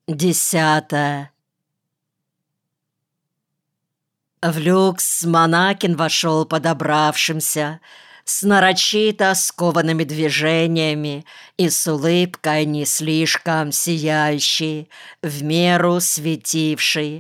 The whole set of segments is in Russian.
10. В люкс Монакин вошел подобравшимся, с нарочито скованными движениями и с улыбкой не слишком сияющей, в меру светившей.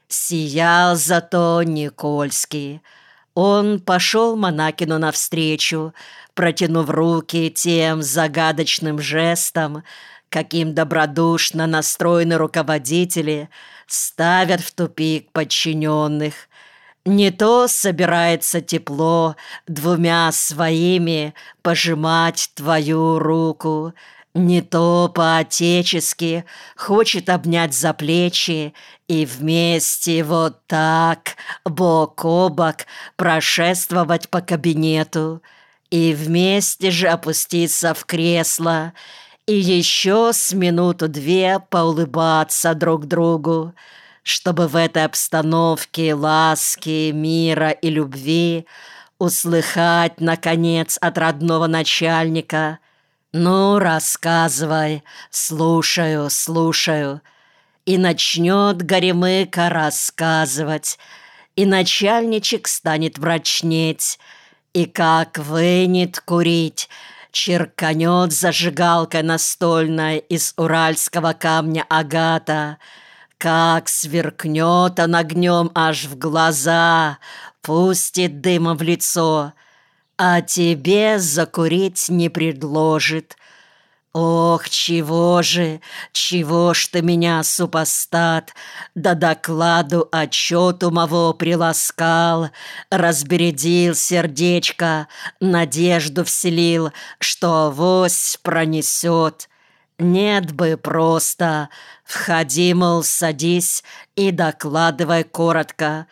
Сиял зато Никольский. Он пошел Монакину навстречу, протянув руки тем загадочным жестом, каким добродушно настроенные руководители ставят в тупик подчиненных. Не то собирается тепло двумя своими пожимать твою руку, не то по-отечески хочет обнять за плечи и вместе вот так, бок о бок, прошествовать по кабинету, и вместе же опуститься в кресло, и еще с минуту-две поулыбаться друг другу, чтобы в этой обстановке ласки, мира и любви услыхать, наконец, от родного начальника: «Ну, рассказывай, слушаю, слушаю». И начнет Горемыка рассказывать, и начальничек станет мрачнеть, и как вынет курить, черканет зажигалкой настольной из уральского камня агата, как сверкнет он огнем аж в глаза, пустит дымом в лицо, а тебе закурить не предложит. Ох, чего ж ты меня, супостат, да докладу отчету моего приласкал, разбередил сердечко, надежду вселил, что авось пронесет. Нет бы просто, входи, мол, садись и докладывай коротко.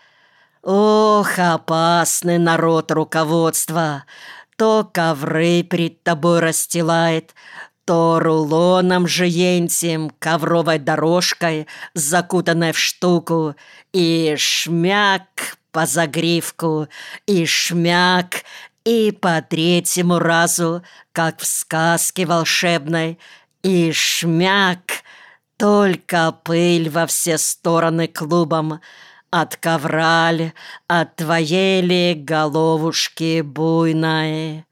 Ох, опасный народ руководства, то ковры перед тобой расстилает, то рулоном жиентем, ковровой дорожкой, закутанной в штуку, и шмяк по загривку, и шмяк, и по третьему разу, как в сказке волшебной, и шмяк, только пыль во все стороны клубом, от ковра ли, от твоей ли головушки буйной.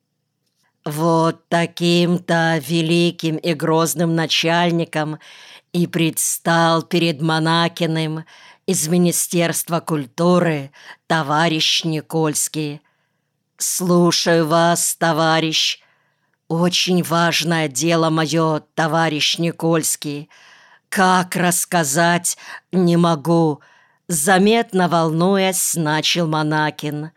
Вот таким-то великим и грозным начальником и предстал перед Монакиным из Министерства культуры товарищ Никольский. «Слушаю вас, товарищ. Очень важное дело мое, товарищ Никольский. Как рассказать, не могу». Заметно волнуясь, начал Монакин.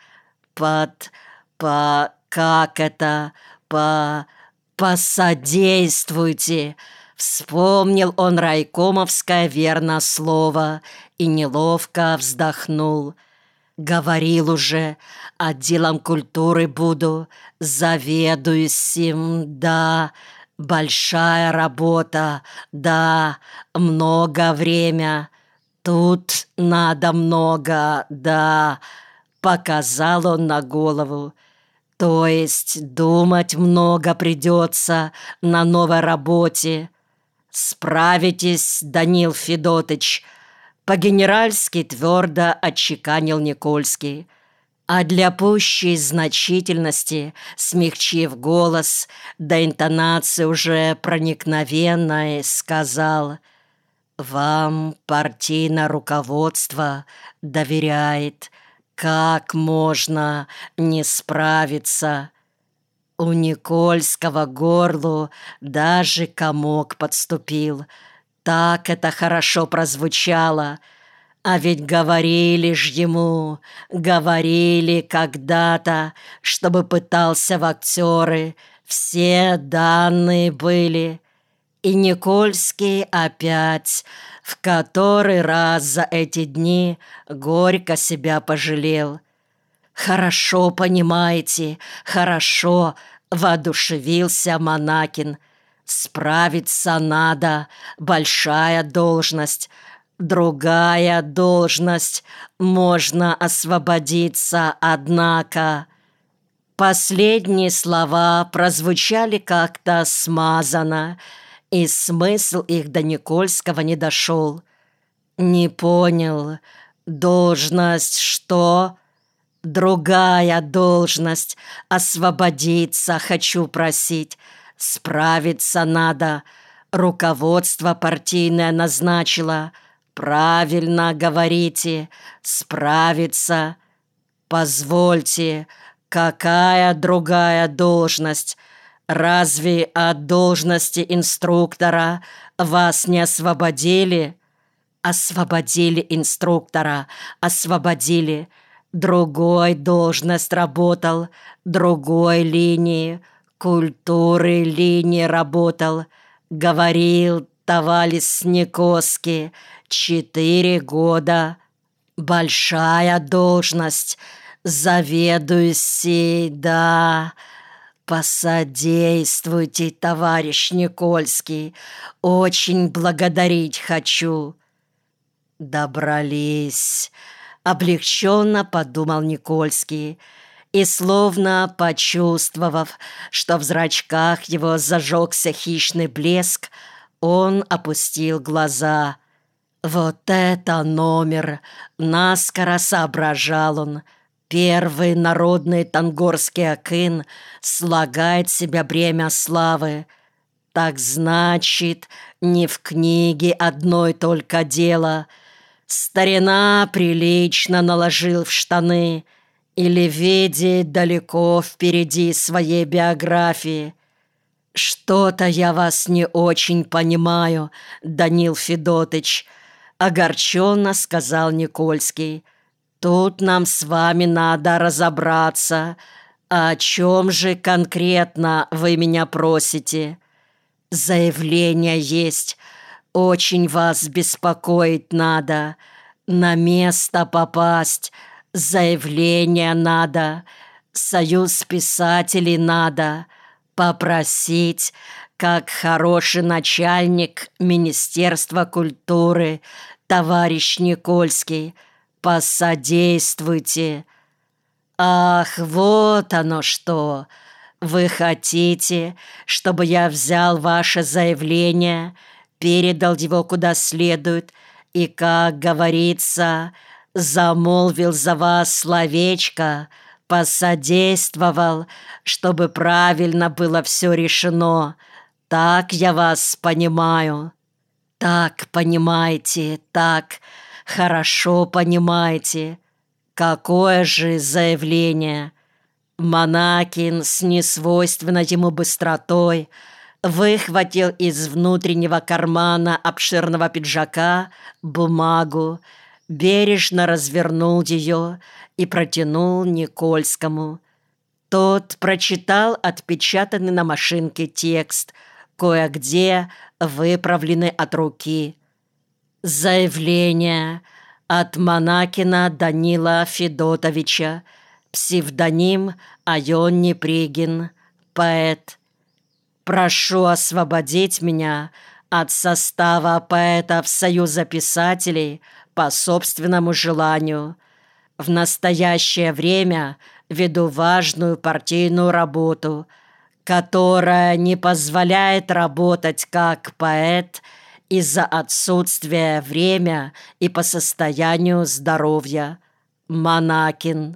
«Посодействуйте!» Вспомнил он райкомовское верно слово и неловко вздохнул. «Говорил уже, отделом культуры буду, заведую сим, да, большая работа, да, много время. Тут надо много, да», — показал он на голову. «То есть думать много придется на новой работе. Справитесь, Данил Федотыч», — по-генеральски твердо отчеканил Никольский. А для пущей значительности, смягчив голос, до интонации уже проникновенной, сказал: «Вам партийное руководство доверяет. Как можно не справиться?» У Никольского горлу даже комок подступил. Так это хорошо прозвучало. А ведь говорили ж ему, говорили когда-то, чтобы пытался в актеры. Все данные были. И Никольский опять, в который раз за эти дни, горько себя пожалел. «Хорошо понимаете, хорошо», — воодушевился Монакин. «Справиться надо, большая должность, другая должность, можно освободиться, однако». Последние слова прозвучали как-то смазанно, и смысл их до Никольского не дошел. «Не понял. Должность что?» «Другая должность. Освободиться хочу просить. Справиться надо. Руководство партийное назначило. Правильно говорите. Справиться. Позвольте, какая другая должность? Разве от должности инструктора вас не освободили?» «Освободили инструктора, освободили. Другой должность работал, другой линии, культуры линии работал. Говорил товарищ Никольский, 4 года. Большая должность, заведующий, да. Посодействуйте, товарищ Никольский, очень благодарить хочу». «Добрались», — облегченно подумал Никольский, и, словно почувствовав, что в зрачках его зажегся хищный блеск, он опустил глаза. «Вот это номер!» — наскоро соображал он. «Первый народный тангорский акын слагает в себя бремя славы. Так значит, не в книге одной только дело. Старина прилично наложил в штаны или видит далеко впереди своей биографии. Что-то я вас не очень понимаю, Данил Федотыч», — огорченно сказал Никольский. «Тут нам с вами надо разобраться. О чем же конкретно вы меня просите?» «Заявление есть. Очень вас беспокоить надо. На место попасть. Заявление надо. Союз писателей надо. Попросить, как хороший начальник Министерства культуры, товарищ Никольский, посодействуйте». «Ах, вот оно что! Вы хотите, чтобы я взял ваше заявление, передал его куда следует и, как говорится, замолвил за вас словечко, посодействовал, чтобы правильно было все решено. Так я вас понимаю». «Так понимаете, так хорошо понимаете. Какое же заявление?» Монакин с несвойственной ему быстротой выхватил из внутреннего кармана обширного пиджака бумагу, бережно развернул ее и протянул Никольскому. Тот прочитал отпечатанный на машинке текст, кое-где выправленный от руки. «Заявление от Монакина Данила Федотовича, псевдоним Айон Непригин, поэт. Прошу освободить меня от состава поэтов Союза писателей по собственному желанию. В настоящее время веду важную партийную работу, которая не позволяет работать как поэт из-за отсутствия времени и по состоянию здоровья. Монакин».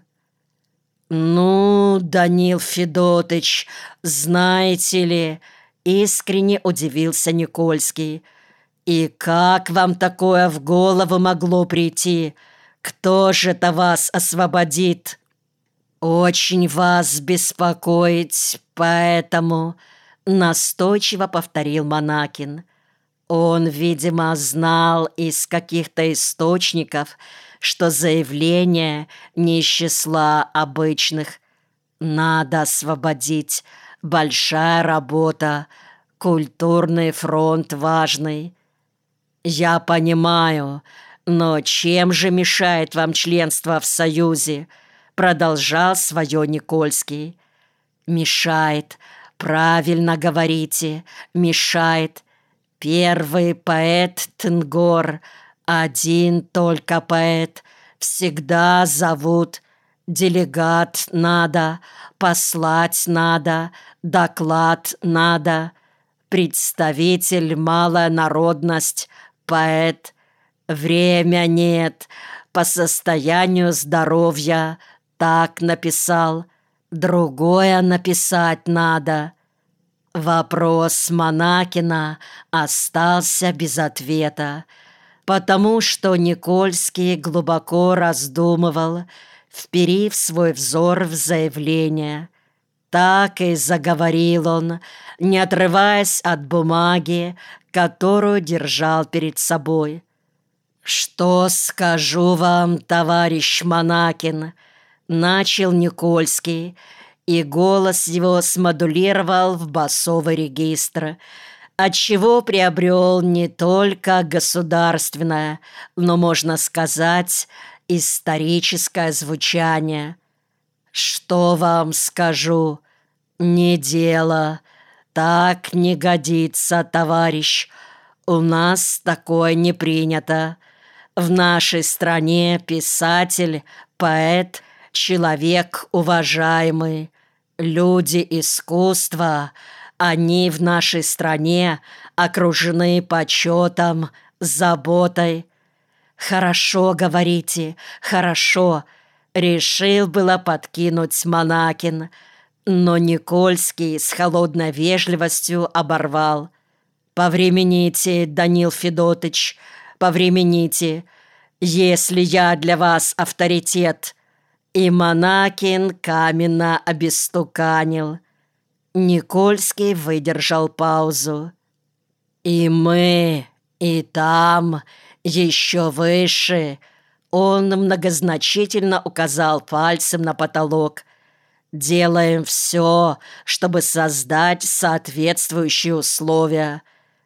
«Ну, Данил Федотыч, знаете ли...» — искренне удивился Никольский. «И как вам такое в голову могло прийти? Кто же это вас освободит?» «Очень вас беспокоить, поэтому...» — настойчиво повторил Монакин. Он, видимо, знал из каких-то источников, что заявление не из числа обычных. Надо освободить. Большая работа. Культурный фронт важный. «Я понимаю, но чем же мешает вам членство в Союзе?» Продолжал свое Никольский. «Мешает. Правильно говорите. Мешает. Первый поэт Тангор, один только поэт, всегда зовут. Делегат надо, послать надо, доклад надо. представитель, малая народность, поэт. Время нет, по состоянию здоровья, так написал. Другое написать надо». Вопрос Монакина остался без ответа, потому что Никольский глубоко раздумывал, вперив свой взор в заявление. Так и заговорил он, не отрываясь от бумаги, которую держал перед собой. «Что скажу вам, товарищ Монакин?» — начал Никольский, и голос его смодулировал в басовый регистр, отчего приобрел не только государственное, но, можно сказать, историческое звучание. «Что вам скажу? Не дело. Так не годится, товарищ. У нас такое не принято. В нашей стране писатель, поэт, человек уважаемый. Люди искусства, они в нашей стране окружены почетом, заботой». «Хорошо, говорите, хорошо», — решил было подкинуть Монакин, но Никольский с холодной вежливостью оборвал. «Повремените, Данил Федотыч, повремените, если я для вас авторитет». И Монакин каменно обестуканил. Никольский выдержал паузу. «И мы, и там, еще выше», — он многозначительно указал пальцем на потолок, «делаем все, чтобы создать соответствующие условия.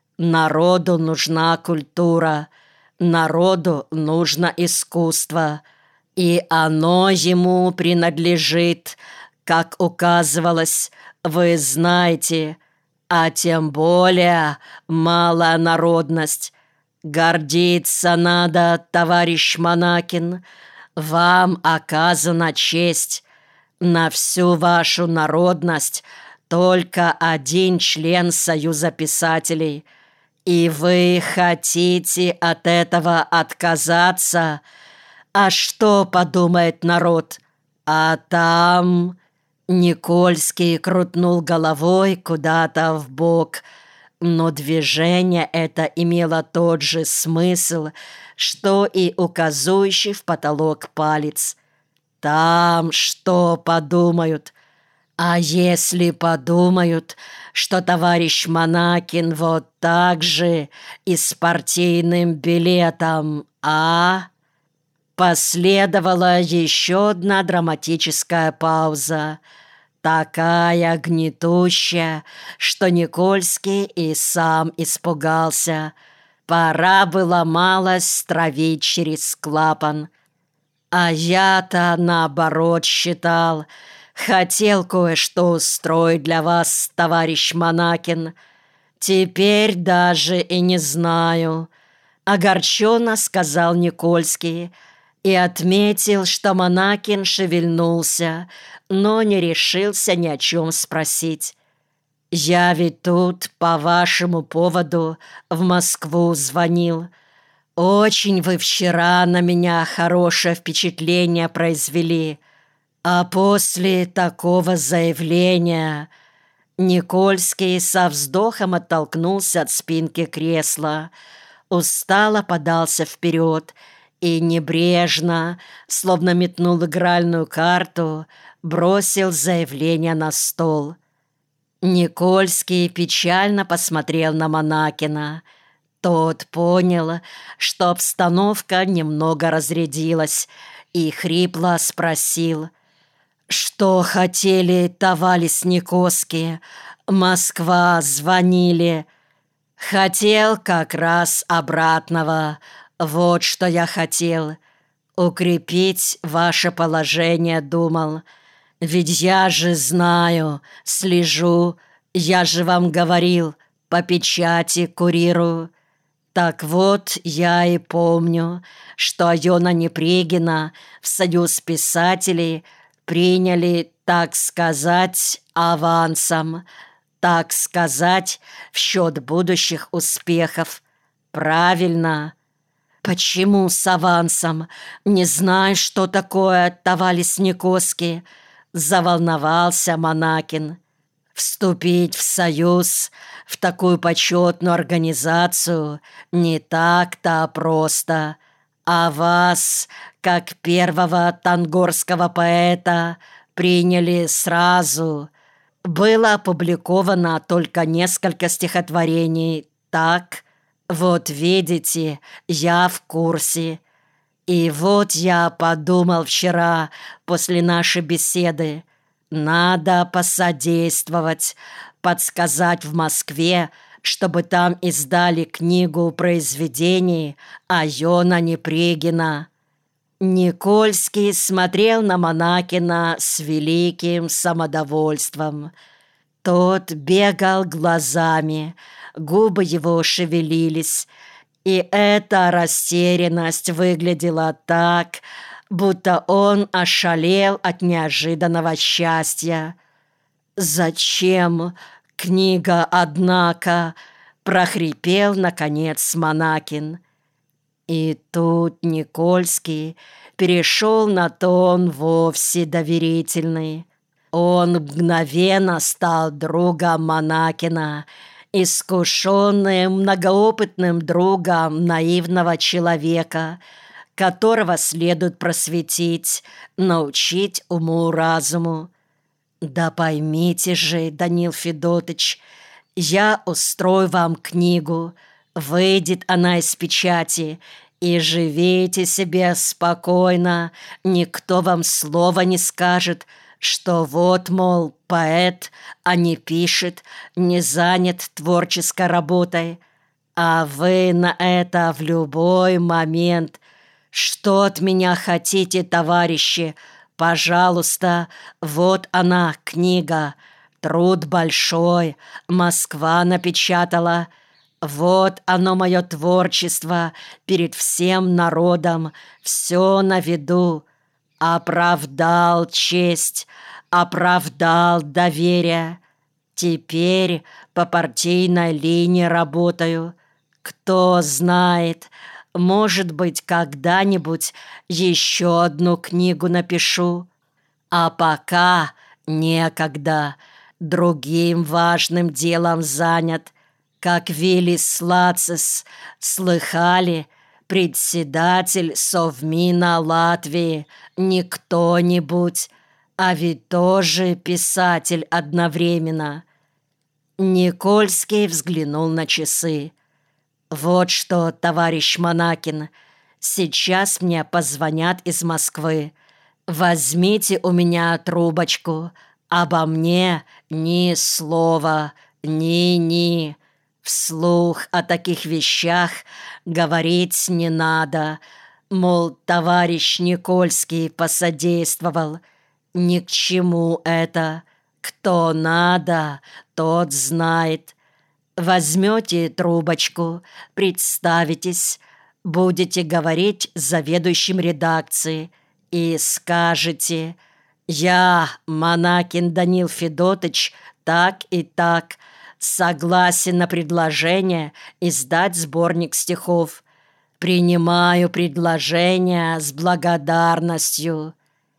Народу нужна культура, народу нужно искусство, и оно ему принадлежит, как указывалось, вы знаете, а тем более малая народность. Гордиться надо, товарищ Монакин, вам оказана честь. На всю вашу народность только один член Союза писателей, и вы хотите от этого отказаться. А что подумает народ? А там...» Никольский крутнул головой куда-то вбок, но движение это имело тот же смысл, что и указующий в потолок палец. «Там что подумают? А если подумают, что товарищ Монакин вот так же и с партийным билетом, а?» Последовала еще одна драматическая пауза, такая гнетущая, что Никольский и сам испугался. Пора было малость стравить через клапан. А я-то, наоборот, считал, хотел кое-что устроить для вас, товарищ Монакин. Теперь даже и не знаю, — огорченно сказал Никольский, и отметил, что Монакин шевельнулся, но не решился ни о чем спросить. «Я ведь тут по вашему поводу в Москву звонил. Очень вы вчера на меня хорошее впечатление произвели. А после такого заявления...» Никольский со вздохом оттолкнулся от спинки кресла, устало подался вперед и небрежно, словно метнул игральную карту, бросил заявление на стол. Никольский печально посмотрел на Монакина. Тот понял, что обстановка немного разрядилась, и хрипло спросил: «Что хотели, товарищ Никольский? Москва звонили». «Хотел как раз обратного. Вот что я хотел. Укрепить ваше положение, думал. Ведь я же знаю, слежу, я же вам говорил, по печати курирую. Так вот, я и помню, что Айона Непригина в Союз писателей приняли, так сказать, авансом. Так сказать, в счет будущих успехов. Правильно. Почему с авансом? Не знаю, что такое, товарищ Никоский. Заволновался Монакин. Вступить в союз, в такую почетную организацию, не так-то просто. А вас, как первого тангорского поэта, приняли сразу. Было опубликовано только несколько стихотворений. Так, вот видите, я в курсе. И вот я подумал вчера, после нашей беседы, надо посодействовать, подсказать в Москве, чтобы там издали книгу произведений Айона Непригина. Никольский смотрел на Монакина с великим самодовольством. Тот бегал глазами, губы его шевелились, и эта растерянность выглядела так, будто он ошалел от неожиданного счастья. «Зачем книга, однако?» — прохрипел, наконец, Монакин. И тут Никольский перешел на тон вовсе доверительный. Он мгновенно стал другом Монакина, искушенным, многоопытным другом наивного человека, которого следует просветить, научить уму-разуму. Да поймите же, Данил Федотыч, я устрою вам книгу, выйдет она из печати, и живите себе спокойно, никто вам слова не скажет, что вот, мол, поэт, а не пишет, не занят творческой работой. А вы на это в любой момент. Что от меня хотите, товарищи? Пожалуйста, вот она, книга. Труд большой, Москва напечатала. Вот оно, мое творчество, перед всем народом, все на виду. Оправдал честь, оправдал доверие. Теперь по партийной линии работаю. Кто знает, может быть, когда-нибудь еще одну книгу напишу. А пока некогда, другим важным делом занят. Как Виллис Лацис, слыхали, председатель Совмина Латвии, не кто-нибудь, а ведь тоже писатель одновременно. Никольский взглянул на часы. «Вот что, товарищ Монакин, сейчас мне позвонят из Москвы. Возьмите у меня трубочку, обо мне ни слова, ни-ни. Вслух о таких вещах говорить не надо. Мол, товарищ Никольский посодействовал. Ни к чему это. Кто надо, тот знает. Возьмете трубочку, представитесь, будете говорить с заведующим редакции и скажете: «Я, Монакин Данил Федотыч, так и так, согласен на предложение издать сборник стихов. Принимаю предложение с благодарностью».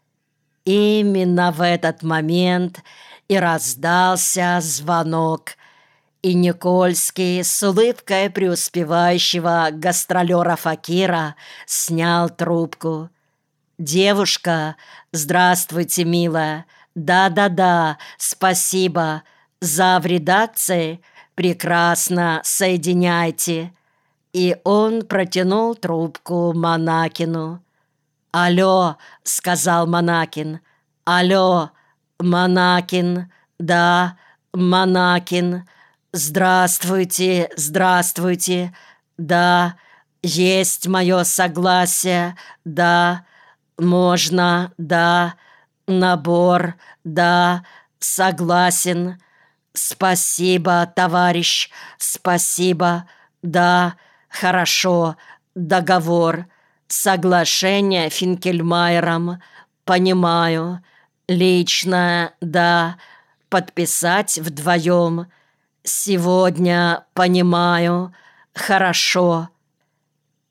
Именно в этот момент и раздался звонок, и Никольский с улыбкой преуспевающего гастролера-факира снял трубку. «Девушка, здравствуйте, милая. Да-да-да, спасибо. Зав. Редакции? Прекрасно, соединяйте». И он протянул трубку Монакину. «Алло», — сказал Монакин. «Алло, Монакин, да, Монакин. Здравствуйте, здравствуйте. Да, есть мое согласие, да, можно, да, набор, да, согласен. Спасибо, товарищ, спасибо, да, хорошо, договор, соглашение Финкельмайером, понимаю, личное, да, подписать вдвоем». Сегодня понимаю. Хорошо.